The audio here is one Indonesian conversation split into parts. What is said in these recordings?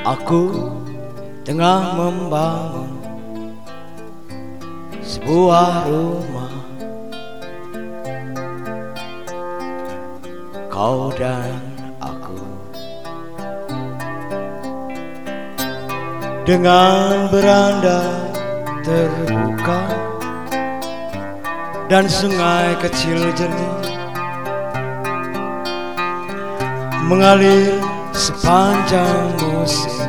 Aku tengah membangun sebuah rumah. Kau dan aku, dengan beranda terbuka dan sungai kecil jernih mengalir sepanjang musim,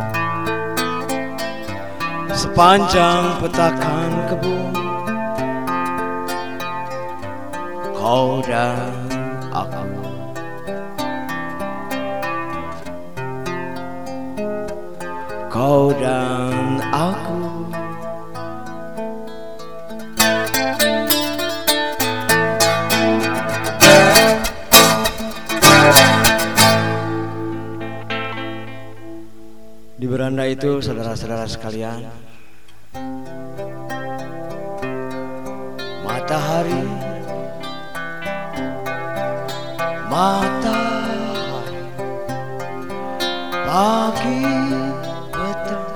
sepanjang petakan kebun. Kau dan aku, kau dan aku. Di beranda itu, saudara-saudara sekalian, matahari pagi petang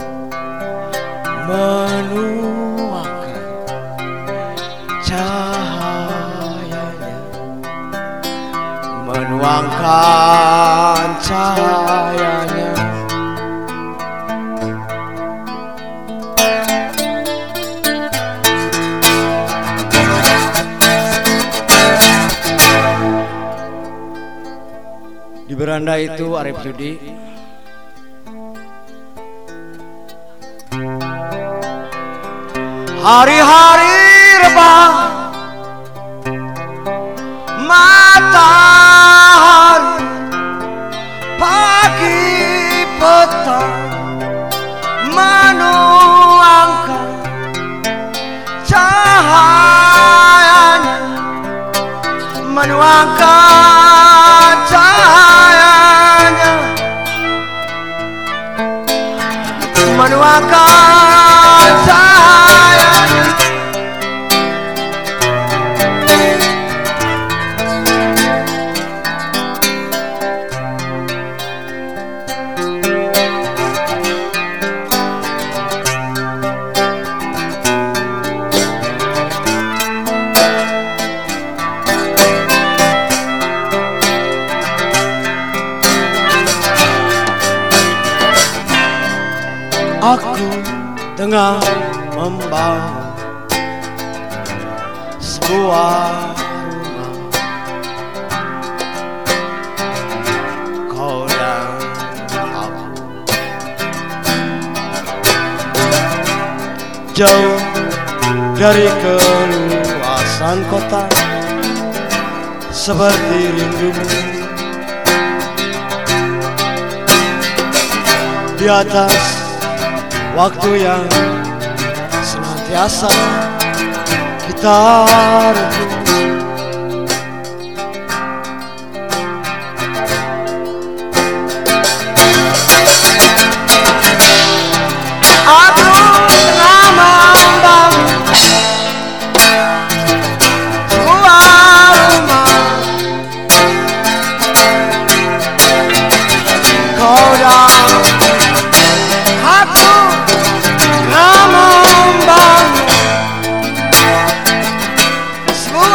menuangkan cahayanya, menuangkan cahayanya. Di beranda itu Arif Judi hari-hari rebah, matahari pagi petang menuangkan cahayanya, menuangkan cahayanya, menuangkan cahayanya. Aku tengah membangun sebuah rumah. Kau dan aku, jauh dari keluasan kota, seperti rindumu di atas waktu yang senantiasa kita rindu. Aku tengah membangun sebuah rumah. Kau dan aku tengah membangun sebuah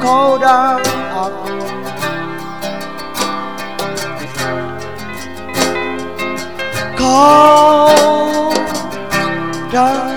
kau dan aku. Kau dan